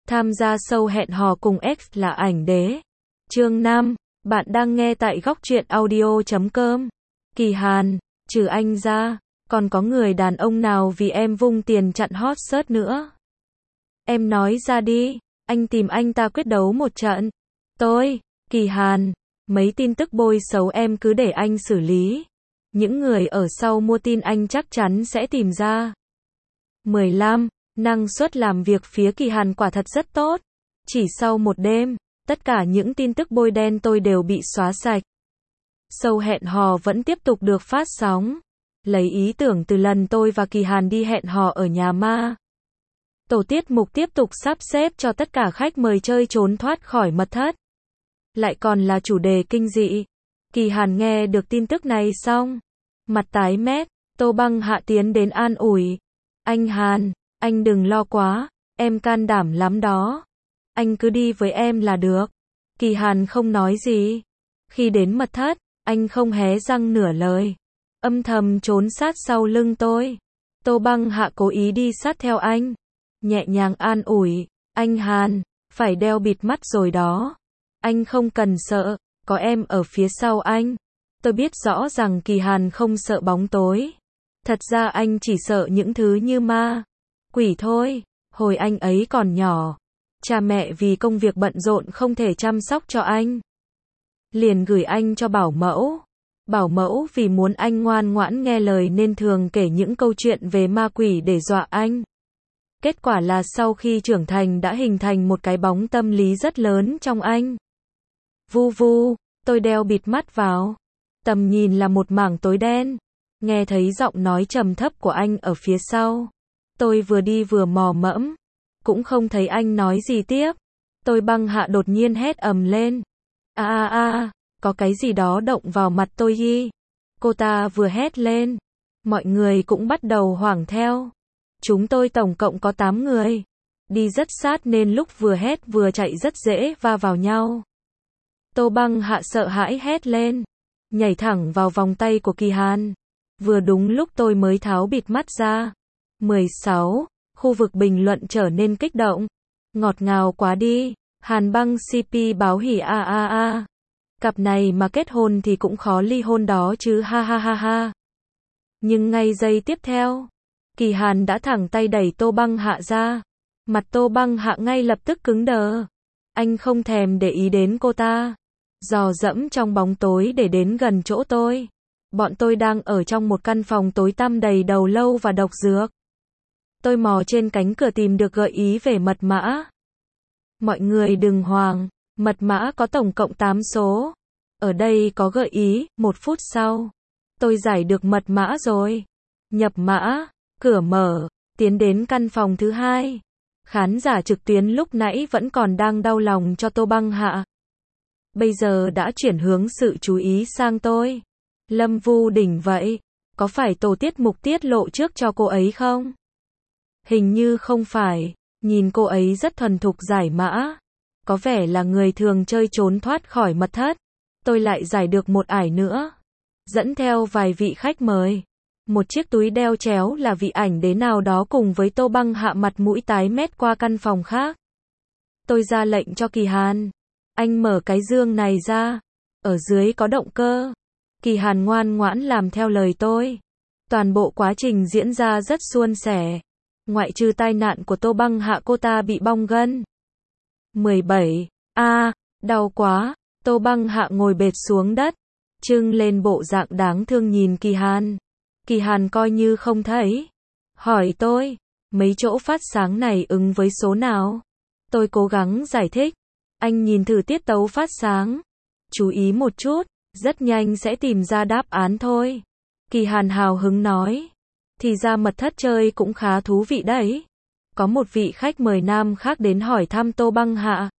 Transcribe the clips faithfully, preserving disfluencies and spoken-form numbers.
Tham gia show hẹn hò cùng X là ảnh đế. Chương năm, bạn đang nghe tại góc truyện audio chấm com. Kỳ Hàn, trừ anh ra, còn có người đàn ông nào vì em vung tiền chặn hot search nữa? Em nói ra đi, anh tìm anh ta quyết đấu một trận. Tôi, Kỳ Hàn, mấy tin tức bôi xấu em cứ để anh xử lý. Những người ở sau mua tin anh chắc chắn sẽ tìm ra. mười lăm. Năng suất làm việc phía Kỳ Hàn quả thật rất tốt. Chỉ sau một đêm, tất cả những tin tức bôi đen tôi đều bị xóa sạch. Show hẹn hò vẫn tiếp tục được phát sóng. Lấy ý tưởng từ lần tôi và Kỳ Hàn đi hẹn hò ở nhà ma. Tổ tiết mục tiếp tục sắp xếp cho tất cả khách mời chơi trốn thoát khỏi mật thất. Lại còn là chủ đề kinh dị. Kỳ Hàn nghe được tin tức này xong, mặt tái mét, Tô Băng Hạ tiến đến an ủi. Anh Hàn, anh đừng lo quá, em can đảm lắm đó. Anh cứ đi với em là được. Kỳ Hàn không nói gì. Khi đến mật thất, anh không hé răng nửa lời. Âm thầm trốn sát sau lưng tôi. Tô Băng Hạ cố ý đi sát theo anh. Nhẹ nhàng an ủi. Anh Hàn, phải đeo bịt mắt rồi đó. Anh không cần sợ, có em ở phía sau anh. Tôi biết rõ rằng Kỳ Hàn không sợ bóng tối. Thật ra anh chỉ sợ những thứ như ma, quỷ thôi. Hồi anh ấy còn nhỏ, cha mẹ vì công việc bận rộn không thể chăm sóc cho anh. Liền gửi anh cho bảo mẫu. Bảo mẫu vì muốn anh ngoan ngoãn nghe lời nên thường kể những câu chuyện về ma quỷ để dọa anh. Kết quả là sau khi trưởng thành đã hình thành một cái bóng tâm lý rất lớn trong anh. Vu vu, tôi đeo bịt mắt vào. Tầm nhìn là một mảng tối đen. Nghe thấy giọng nói trầm thấp của anh ở phía sau. Tôi vừa đi vừa mò mẫm. Cũng không thấy anh nói gì tiếp. Tôi Băng Hạ đột nhiên hét ầm lên. A a a, có cái gì đó động vào mặt tôi hi. Cô ta vừa hét lên. Mọi người cũng bắt đầu hoảng theo. Chúng tôi tổng cộng có tám người. Đi rất sát nên lúc vừa hét vừa chạy rất dễ va vào nhau. Tô Băng Hạ sợ hãi hét lên. Nhảy thẳng vào vòng tay của Kỳ Hàn. Vừa đúng lúc tôi mới tháo bịt mắt ra. mười sáu. Khu vực bình luận trở nên kích động. Ngọt ngào quá đi. Hàn Băng xê pê báo hỉ a a a. Cặp này mà kết hôn thì cũng khó ly hôn đó chứ ha ha ha ha. Nhưng ngay giây tiếp theo, Kỳ Hàn đã thẳng tay đẩy Tô Băng Hạ ra. Mặt Tô Băng Hạ ngay lập tức cứng đờ. Anh không thèm để ý đến cô ta. Dò dẫm trong bóng tối để đến gần chỗ tôi. Bọn tôi đang ở trong một căn phòng tối tăm đầy đầu lâu và độc dược. Tôi mò trên cánh cửa tìm được gợi ý về mật mã. Mọi người đừng hoảng, mật mã có tổng cộng tám số. Ở đây có gợi ý, một phút sau. Tôi giải được mật mã rồi. Nhập mã, cửa mở, tiến đến căn phòng thứ hai. Khán giả trực tuyến lúc nãy vẫn còn đang đau lòng cho Tô Băng Hạ. Bây giờ đã chuyển hướng sự chú ý sang tôi. Lâm Vu Đỉnh vậy, có phải tổ tiết mục tiết lộ trước cho cô ấy không? Hình như không phải, nhìn cô ấy rất thuần thục giải mã. Có vẻ là người thường chơi trốn thoát khỏi mật thất. Tôi lại giải được một ải nữa. Dẫn theo vài vị khách mời. Một chiếc túi đeo chéo là vị ảnh đế nào đó cùng với Tô Băng Hạ mặt mũi tái mét qua căn phòng khác. Tôi ra lệnh cho Kỳ Hàn. Anh mở cái dương này ra. Ở dưới có động cơ. Kỳ Hàn ngoan ngoãn làm theo lời tôi. Toàn bộ quá trình diễn ra rất suôn sẻ. Ngoại trừ tai nạn của Tô Băng Hạ, cô ta bị bong gân. mười bảy. A, à, đau quá. Tô Băng Hạ ngồi bệt xuống đất. Trưng lên bộ dạng đáng thương nhìn Kỳ Hàn. Kỳ Hàn coi như không thấy. Hỏi tôi, mấy chỗ phát sáng này ứng với số nào? Tôi cố gắng giải thích. Anh nhìn thử tiết tấu phát sáng. Chú ý một chút, rất nhanh sẽ tìm ra đáp án thôi. Kỳ Hàn hào hứng nói. Thì ra mật thất chơi cũng khá thú vị đấy. Có một vị khách mời nam khác đến hỏi thăm Tô Băng Hạ.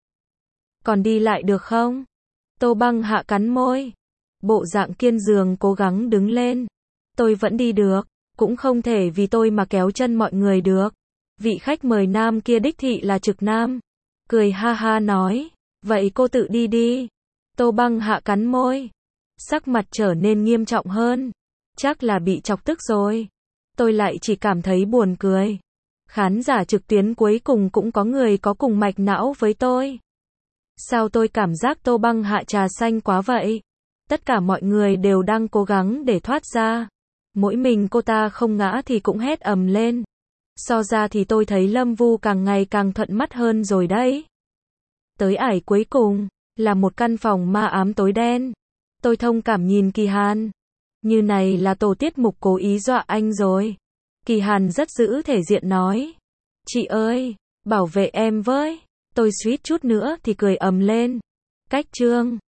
Còn đi lại được không? Tô Băng Hạ cắn môi. Bộ dạng kiên cường cố gắng đứng lên. Tôi vẫn đi được. Cũng không thể vì tôi mà kéo chân mọi người được. Vị khách mời nam kia đích thị là trực nam. Cười ha ha nói. Vậy cô tự đi đi. Tô Băng Hạ cắn môi. Sắc mặt trở nên nghiêm trọng hơn. Chắc là bị chọc tức rồi. Tôi lại chỉ cảm thấy buồn cười. Khán giả trực tuyến cuối cùng cũng có người có cùng mạch não với tôi. Sao tôi cảm giác Tô Băng hạ trà xanh quá vậy? Tất cả mọi người đều đang cố gắng để thoát ra. Mỗi mình cô ta không ngã thì cũng hét ầm lên. So ra thì tôi thấy Lâm Vu càng ngày càng thuận mắt hơn rồi đấy. Tới ải cuối cùng, là một căn phòng ma ám tối đen. Tôi thông cảm nhìn Kỳ Hàn. Như này là tổ tiết mục cố ý dọa anh rồi. Kỳ Hàn rất giữ thể diện nói. Chị ơi, bảo vệ em với. Tôi suýt chút nữa thì cười ầm lên. Cách chương